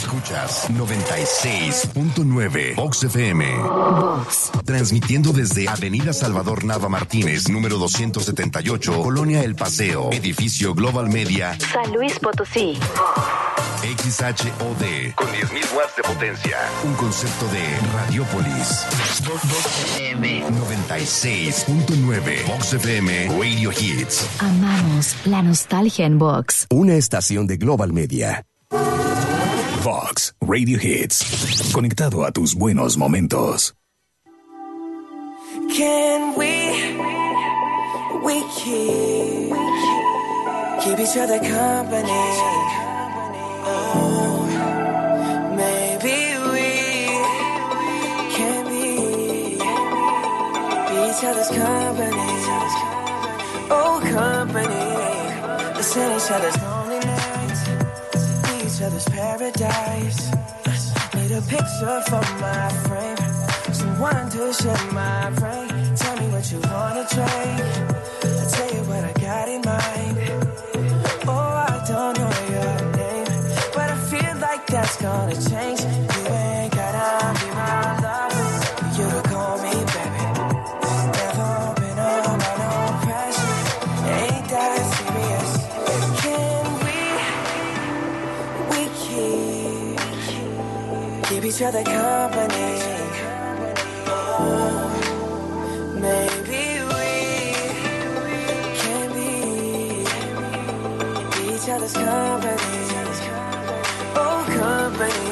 Escuchas 96.9 Vox FM. Vox. Transmitiendo desde Avenida Salvador Nava Martínez, número 278, Colonia El Paseo, Edificio Global Media, San Luis Potosí. XHOD, con 10.000 watts de potencia. Un concepto de Radiopolis. Vox FM. 96.9 Vox FM Radio Hits. Amamos la nostalgia en Vox. Una estación de Global Media. Vox Radio Hits. Conectado a tus buenos momentos. Can we keep each other company? Oh, maybe we can be each other's company. Oh, company. Listen each other's lonely nights, be each other's paradise. Need a picture for my frame, someone to share my brain. Tell me what you wanna trade, I'll tell you what I got in mind. Oh, I don't know your name, but I feel like that's gonna change. You ain't gotta be my lover for you to call me baby. Never been under no pressure, ain't that serious. Can we keep each other company? Oh, maybe we can be each other's company. Oh, company.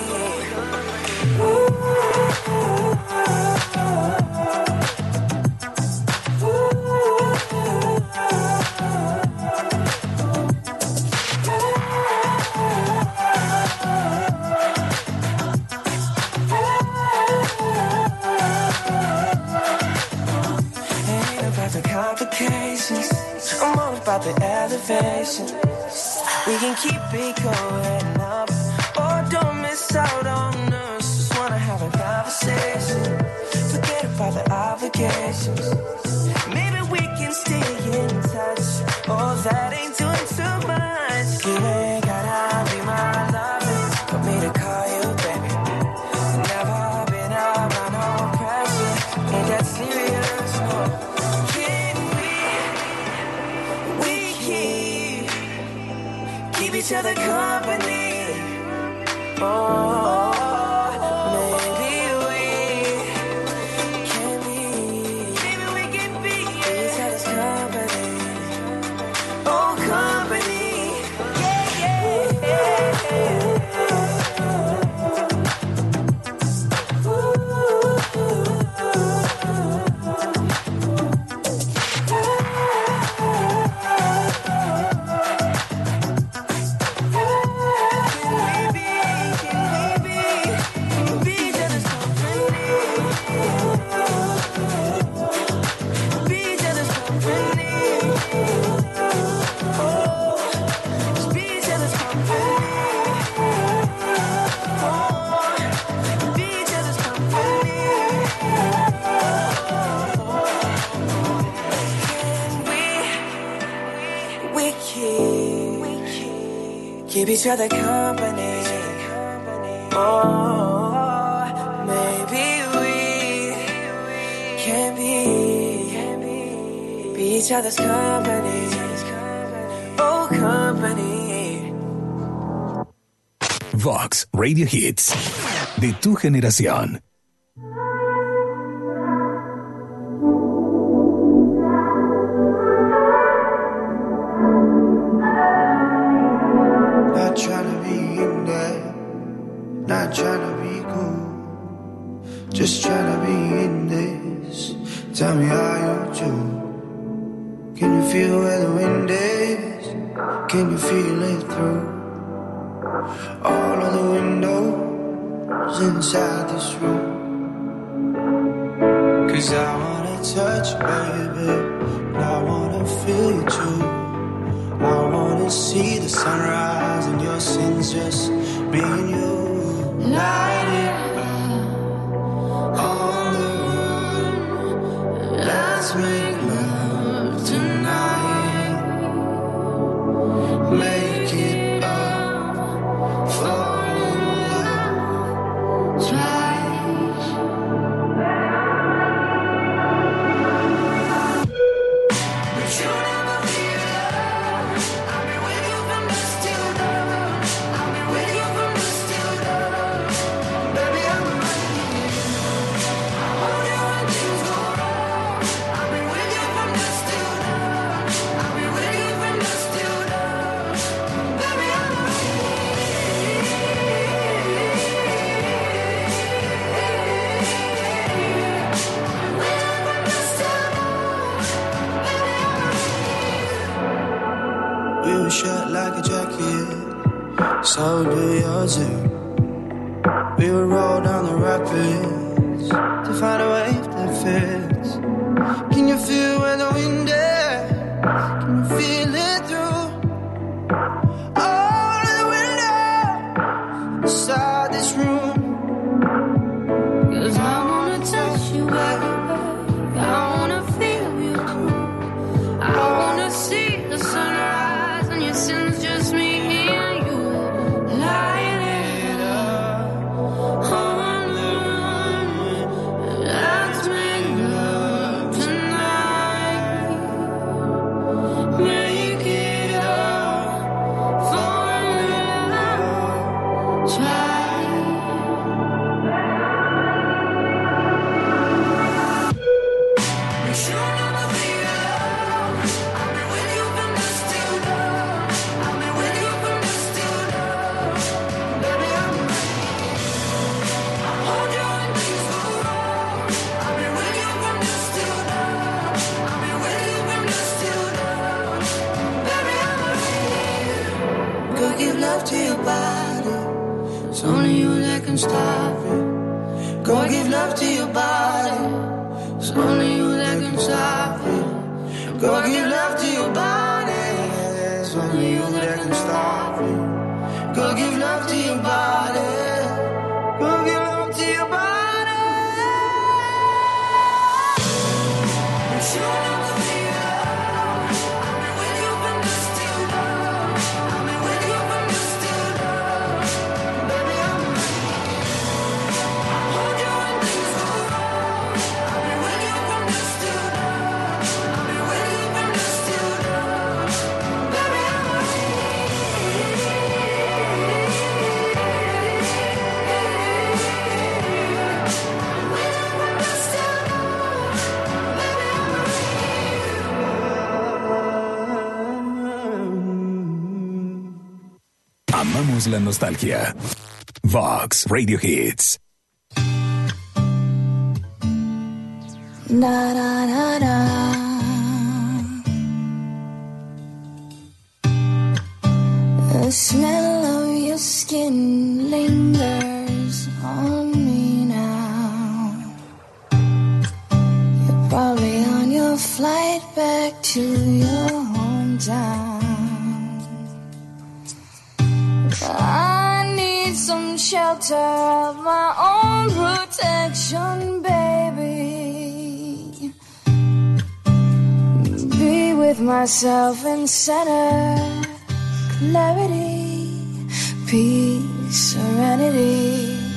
Complications, I'm all about the elevation. We can keep it going up, or don't miss out on us. Just wanna have a conversation, forget about the obligations. Maybe we can stay in touch. Oh, that ain't doing too much. You ain't gotta be my lover for me to call you baby. Never been around no pressure, ain't that serious, no. Keep each other company. Oh, maybe we can be. Maybe we can be each other's company. Oh, company. Yeah, yeah. Keep each other company. Oh, maybe we can be each other's company. Oh, company. Vox Radio Hits. De tu generación. Not trying to be cool, just trying to be in this. Tell me how you do. Can you feel where the wind is? Can you feel it through all of the windows inside this room? 'Cause I wanna touch you, baby, and I wanna feel you too. I wanna see the sunrise and your sins, just me and you. Light it up on the run. Let's make love tonight. Make it up, fall in love. so do yours too. We would roll down the rapids to find a wave that fits. Can you feel where the wind is? Can you feel it through all of the windows inside this room? 'Cause I wanna touch you, baby. I wanna feel you. I wanna see the sunrise and your sins, just me and you. Light it up on the run. Let's make love tonight. Make it up for love. Try. Give love to your body. It's only you that can stop it. Go give love to your body. It's only you that can stop it. Go give love to your body. It's only you that can stop it. Go give love to your body. Go give love to your body. You'll never be alone. I'll be with you from dusk till dawn. I'll be with you from dusk till dawn. Baby, I'm ready. I'll hold you when things go wrong. I'll be with you from dusk till dawn. I'll be with you from dusk till dawn. Baby, I'm ready. Amamos la nostalgia. Vox Radio Hits. Da da da da. The smell of your skin lingers on me now. You're probably on your flight back to your hometown. I need some shelter of my own protection, baby. Be with myself in center, clarity, peace, serenity.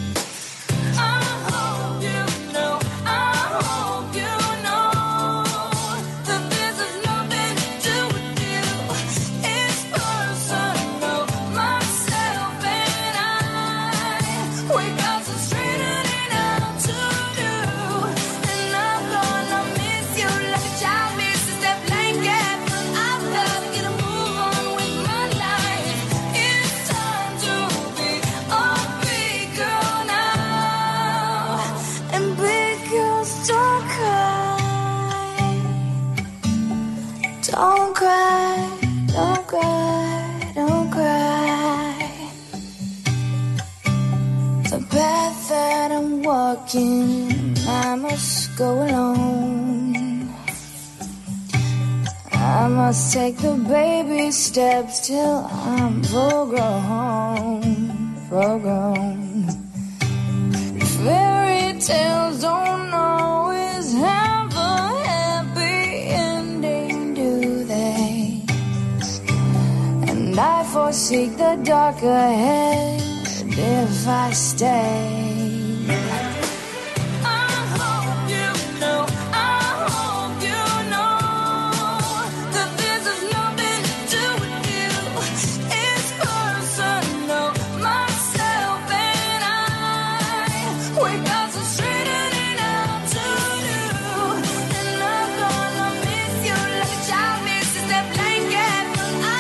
Don't cry, don't cry, don't cry. The path that I'm walking, I must go alone. I must take the baby steps till I'm full grown. Fairy tales don't always have a happy ending, do they? And I forsake the dark ahead if I stay.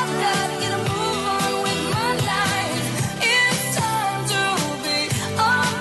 Oh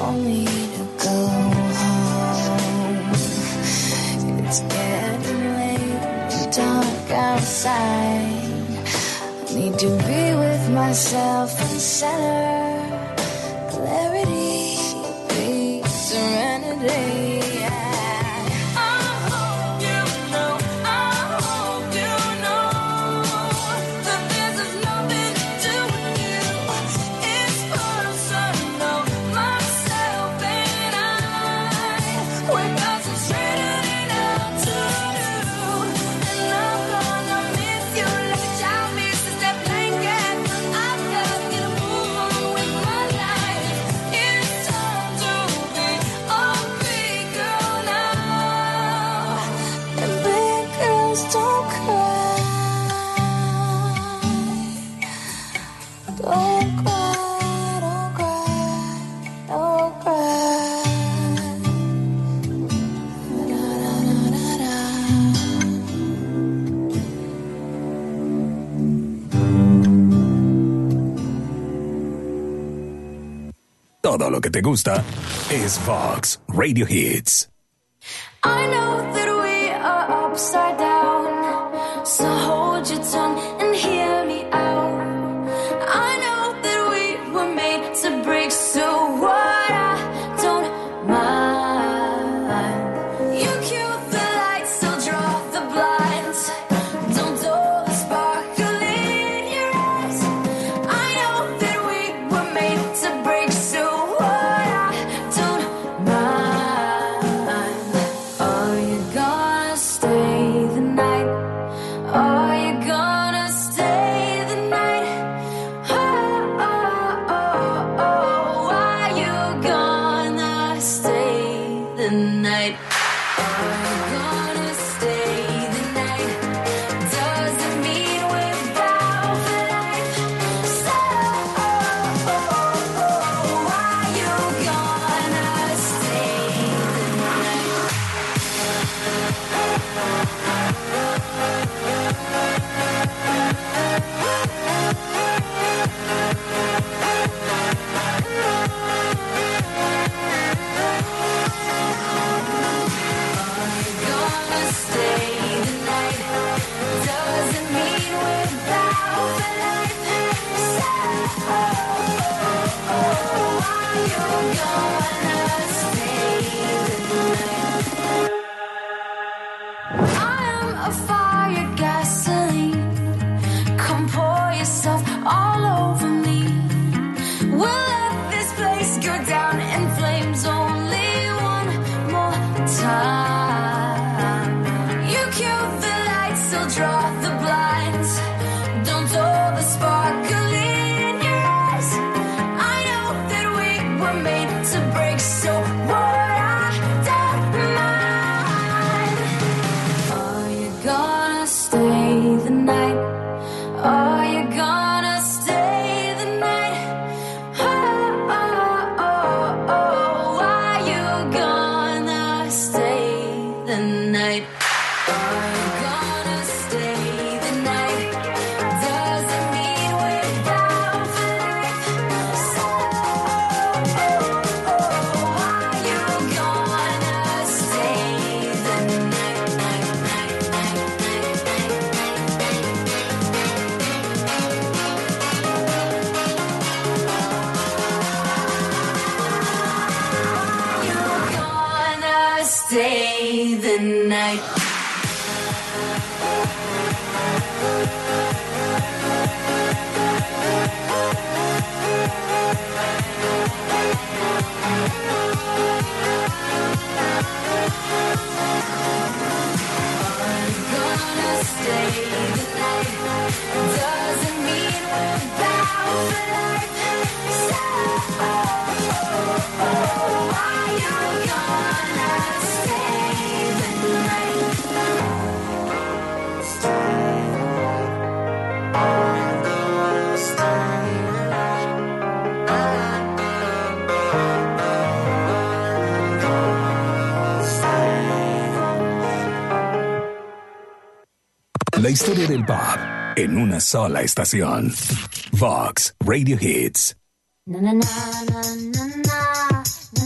for me to go home. It's getting late and dark outside. I need to be with myself and center. Clarity, peace, serenity. Todo lo que te gusta es Vox Radio Hits. I know that we are upside down, so hold your tongue and hear me out. I know that we were made to break, so what? I don't mind. You cue the lights, so draw the blinds. Don't dull the sparkle in your eyes. I know that we were made to break, so what? I don't mind. Are you gonna stay the night? Are you gonna stay the night? Oh, oh, oh, oh. Are you gonna stay the night? Are you gonna stay the night? Doesn't mean we're bound for life. So, are you gonna stay the night? Gonna stay the night. Doesn't mean we're bound for life. So, are you gonna stay the night? I am a fire, gasoline. Come pour yourself all over me. We'll let this place go down in flames only one more time. You cue the lights, so draw the blinds. Don't dull the sparkle in your eyes. I know that we were made to break, so what? I don't mind. Are you gonna stay the night? Are you gonna stay the night? Oh, oh, oh, oh. Are you gonna stay the night? Are you gonna stay the night? Doesn't mean we're bound for life. So, are you gonna stay the night? Gonna stay the night. Gonna stay the night. Doesn't mean we're bound for life. So, are you gonna stay the night? La historia del pop en una sola estación. Vox Radio Hits. Na na na na na na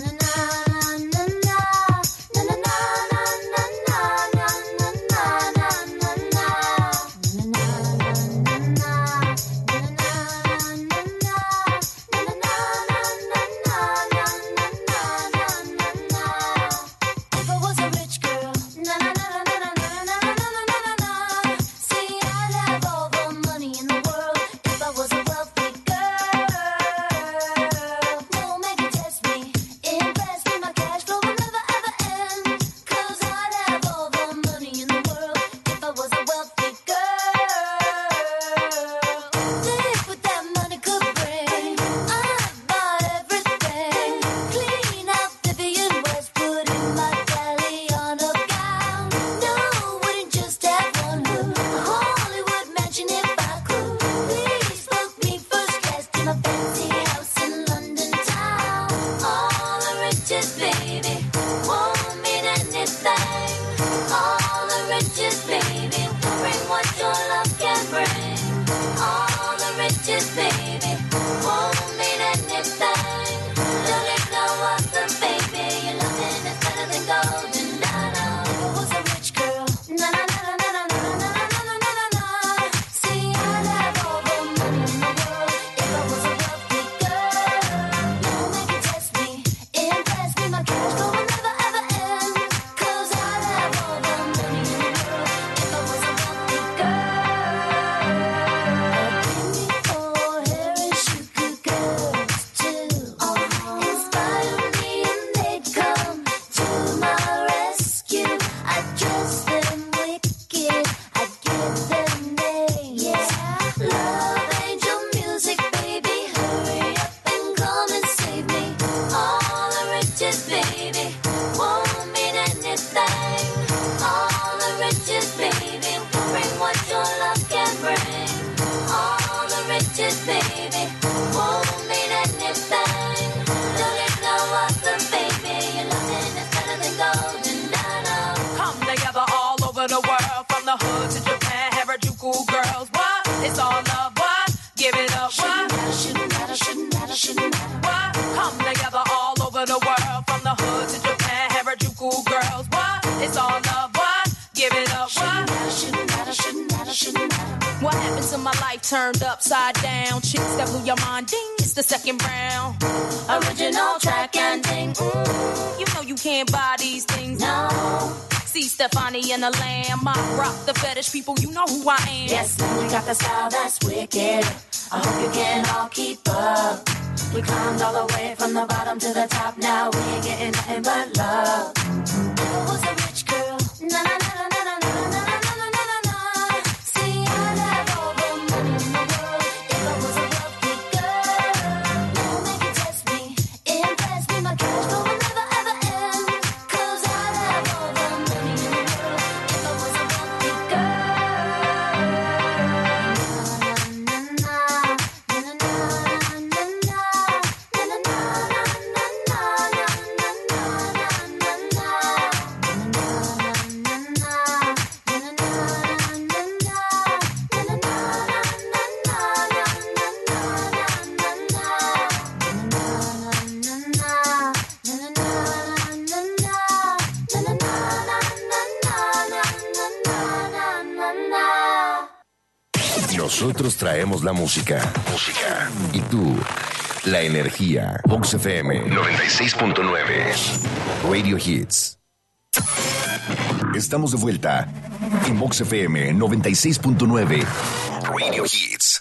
riches, baby, won't mean anything. All the riches, baby, bring what your love can bring. All the riches, baby, won't mean anything. Don't let go of the baby. Your loving is better than gold. And I know if I was a rich girl, na na na na na na na na na na na. See, I'd have all the money in the world. If I was a wealthy girl, you make it test me, impress me. My cash flow will never ever end. 'Cause I'd have all the money in the world. If I was a wealthy girl, beautiful hair and sugar girls too. Inspire me and they'd come to my rescue. I'd dress them wicked, I'd give them names. Love angel music, baby, hurry up and come and save me. All the riches, baby, won't mean anything. All the riches, baby, bring what your love can bring. All the riches, baby, won't mean anything. Don't let go of the baby. Your loving is better than gold, and I know. Come together all over the world, from the hood to Japan, Harajuku girls. What? It's all love. What? Give it up. What? Shouldn't matter, shouldn't matter, shouldn't matter. What? Come together all over the world, from the hood to Japan, Harajuku girls. What? It's all love. What? Give it up. What? Shouldn't matter, shouldn't matter, shouldn't matter. What happened to my life turned upside down? Chicks that blew your mind, ding, it's the second round. Original track ending. You know you can't buy these things. No. See Stefani and the Lamb, I rock the fetish people, you know who I am. Yes, man, we got the style that's wicked. I hope you can all keep up. We climbed all the way from the bottom to the top. Now we ain't getting nothing but love. If I was a rich girl, na na na na na na na na na na na na. See, I'd have all the money in the world. If I was a wealthy girl, you make it test me, impress me. My cash flow will never ever end. 'Cause I'd have all the money in the world. If I was a wealthy girl. Na na na na na na na na na na Nosotros traemos la música. Y tú, la energía. Vox FM 96.9. Radio Hits. Estamos de vuelta en Vox FM 96.9. Radio Hits.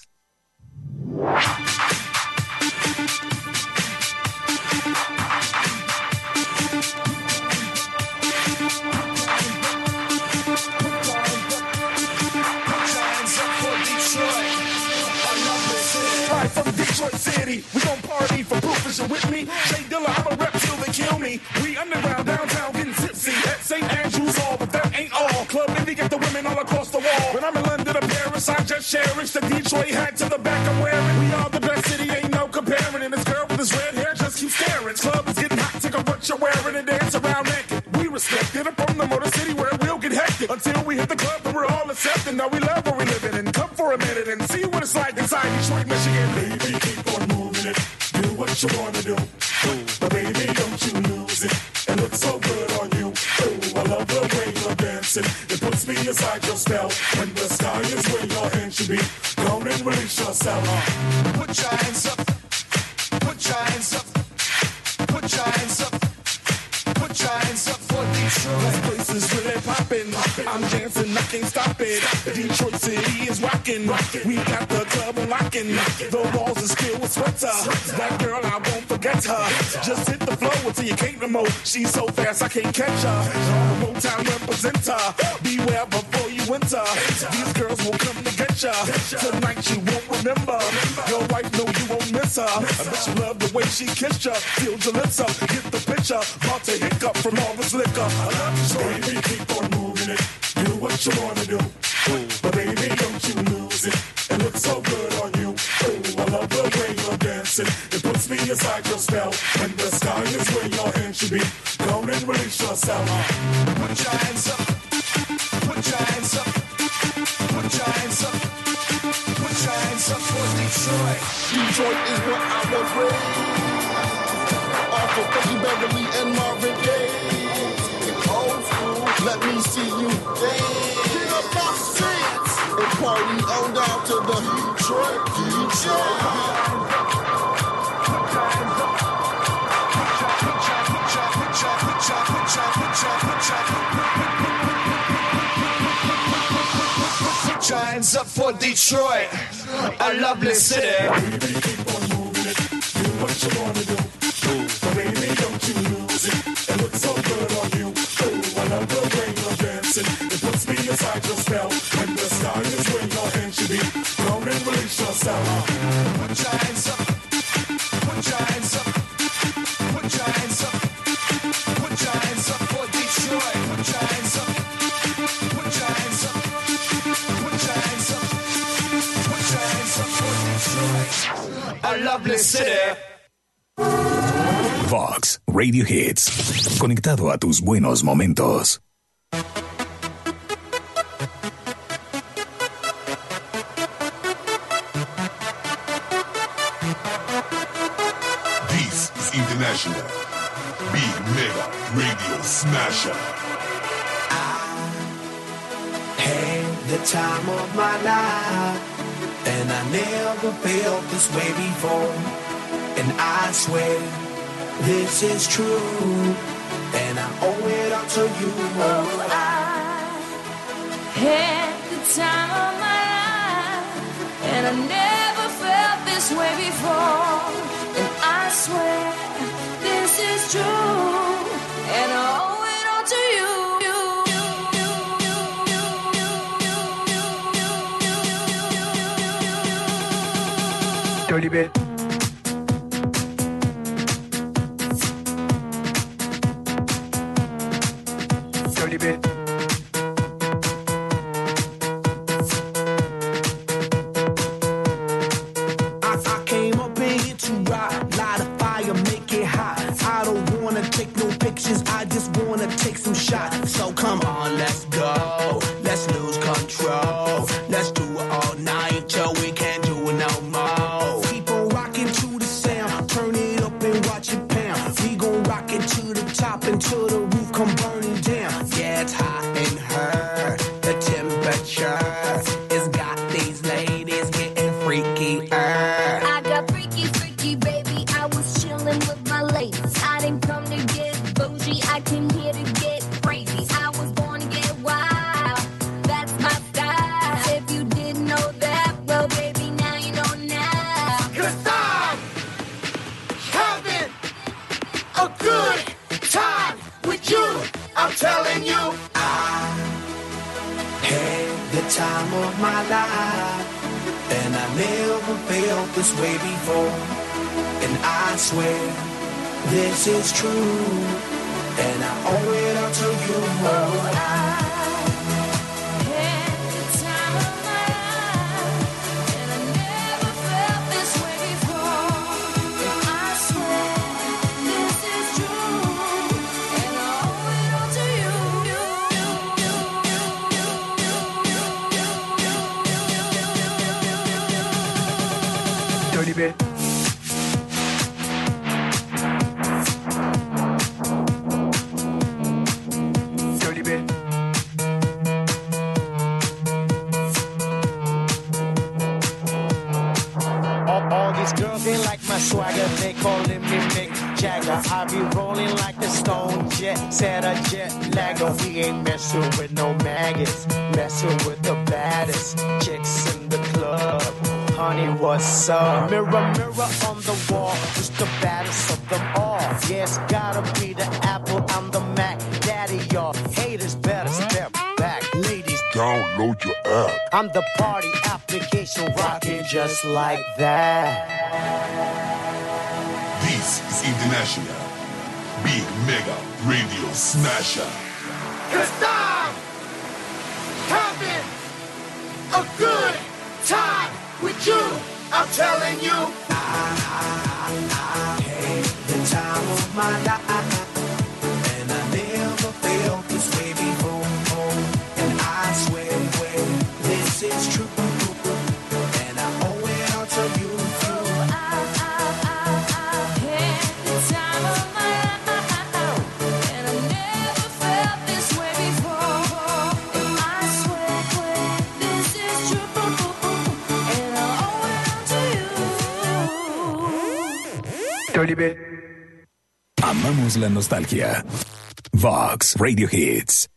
From Detroit City, we gon' party for proof. Is you with me? Jay Dilla, I'm a rep till they kill me. We underground downtown getting tipsy at St. Andrews Hall, but that ain't all. Club Indie got the women all across the wall. When I'm in London or Paris, I just cherish the Detroit hat to the back I'm wearing. We are the best city, ain't no comparing. And this girl with this red hair just keeps staring. Club is getting hot, take off what you're wearing and dance around naked. We respect it. I'm from the Motor City where it will get hectic until we hit the club and we're all accepting. Now we love where we living and come for a minute and see what it's like inside Detroit, Michigan. Baby, keep on moving it. Do what you wanna do. But baby, don't you lose it. It looks so good on you. Ooh, I love the way you're dancing. It puts me inside your spell. When the sky is where your hands should be, go and release yourself. Put your hands up. Put your hands up. Put your hands up. Put your hands up for Detroit. This place is really poppin'. I'm dancing, I can't stop it. Detroit City is rockin'. We got the club lockin'. The walls are still with sweater. That girl, I won't forget her. Just hit the floor until you can't remote. She's so fast, I can't catch her. Motown representer. Beware before you enter. These girls will come to get ya. Tonight you won't remember. Your wife know you won't miss her. I bet you love the way she kissed ya. Filled your lips up, get the picture. About to hiccup from all this liquor. I love you, so baby, keep on moving it. Do what you wanna do. But baby, don't you lose it. It looks so good on you. Ooh, I love the way you're dancing. It puts puts me inside your spell. When the sky is where your hand should be, go and release yourself. Put your hands up. Put your hands up. Put your hands up. Put your hands up for Detroit. Detroit is what I was raised. Off of Frankie Beverly and Marvin Gaye. Old school, let me see you dance. Get up off the streets and party on down to the Detroit. Put your hands up for Detroit, a lovely city. Baby, keep on moving it. Do what you wanna do. But baby, don't you lose it. It looks so good on you. Ooh, I love the way you're dancing. It puts me inside your spell. When the sky is where your hand should be, go and release yourself. Put your hands up. Put your hands up. Put your hands up. Put your hands up for Detroit. Put your hands up. Put your hands up. Put your hands up. Put your hands up for Detroit, a lovely city. Vox Radio Hits. Conectado a tus buenos momentos. This is International Big Mega Radio Smasher. Had the time of my life, and I never felt this way before. And I swear this is true, and I owe it all to you. Oh, I had the time of my life, and I never felt this way before. And I swear this is true, and I owe it all to you. Dirty bit. Dirty bit. I came up in here to ride, light a fire, make it hot. I don't wanna take no pictures, I just wanna take some shots. So come on, let's go, let's lose control. Let's do it all night till we can't do it no more. Keep on rocking to the sound, turn it up and watch it pound. We gon' rock it to the top until the roof come burning down. Yeah, it's hot in her, the temperature has got these ladies getting freaky. I got freaky, freaky, baby. I was chillin' with my ladies. I didn't come to get bougie. I came here to get crazy. I was born to get wild. That's my style. If you didn't know that, well, baby, now you know now. 'Cause I'm having a good time with you. I'm telling you, I had the time of my life, and I never felt this way before. And I swear this is true, and I owe it all to you. Oh, I had the time of my life, and I never felt this way before. And I swear this is true, and I owe it all to you. Dirty bit. Dirty bit. All these girls, they like my swagger. They calling me Mick Jagger. I be rolling like the Stone Jet. Said a jet lagger. We ain't messing with no maggots. Messing with the baddest chicks in the club. Honey, what's up? Mirror, mirror on the wall. Who's the baddest of them all? Yeah, it's gotta be the Apple. I'm the Mac. Daddy, y'all haters better step back. Ladies, Download your app. I'm the party application rocking just like that. This is International Big Mega Radio Smasher. 'Cause I'm having a good time with you. I'm telling you, I had the time of my life, and I never felt this way before. And I swear, this is true, and I owe it all to you. Amamos la nostalgia. Vox Radio Hits.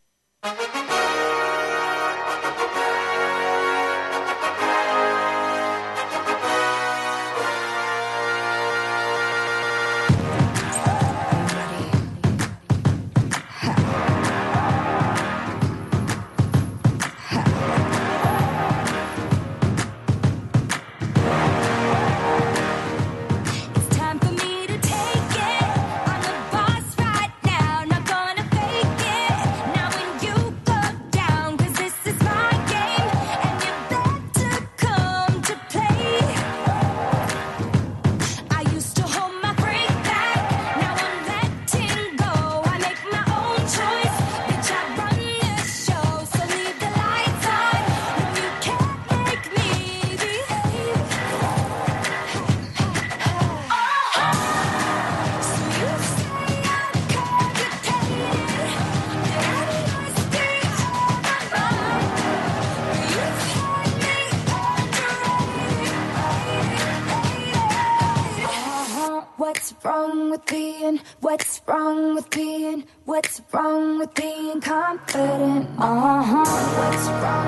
What's wrong with being confident? What's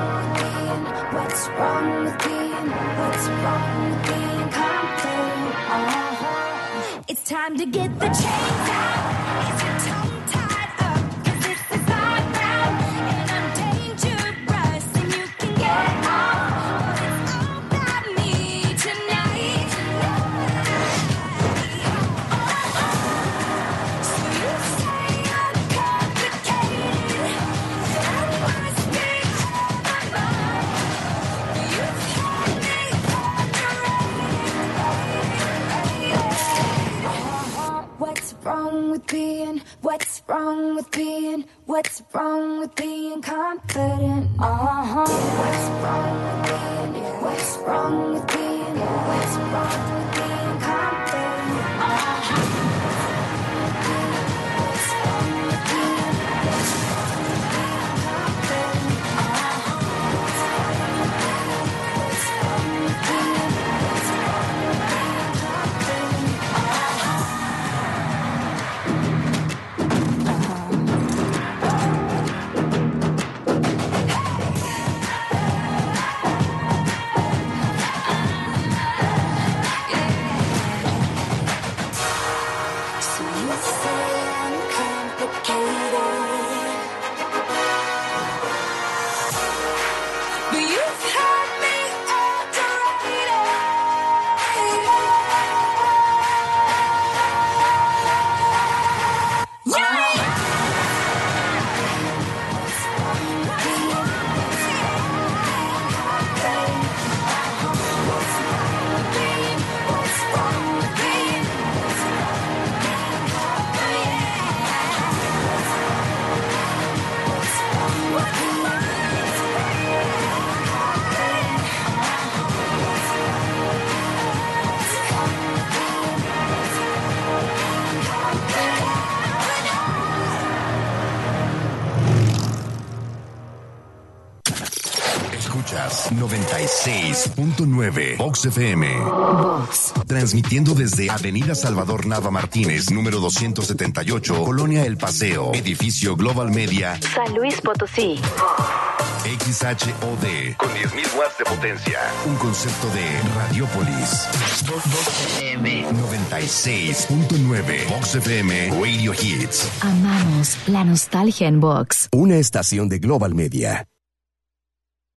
wrong with being confident? It's time to get the chains out. Is your tongue tied up? 'Cause this is my round, and I'm dangerous, and you can get off. But it's all about me tonight. So you say I'm complicated, that must be my mind. You've had me What's wrong with being confident? What's wrong with being confident? What's wrong with being confident? Escuchas 96.9 Vox FM. Vox. Transmitiendo desde Avenida Salvador Nava Martínez, número 278, Colonia El Paseo, edificio Global Media, San Luis Potosí. XHOD, con 10.000 watts de potencia. Un concepto de Radiopolis. Vox FM. 96.9 Vox FM Radio Hits. Amamos la nostalgia en Vox. Una estación de Global Media.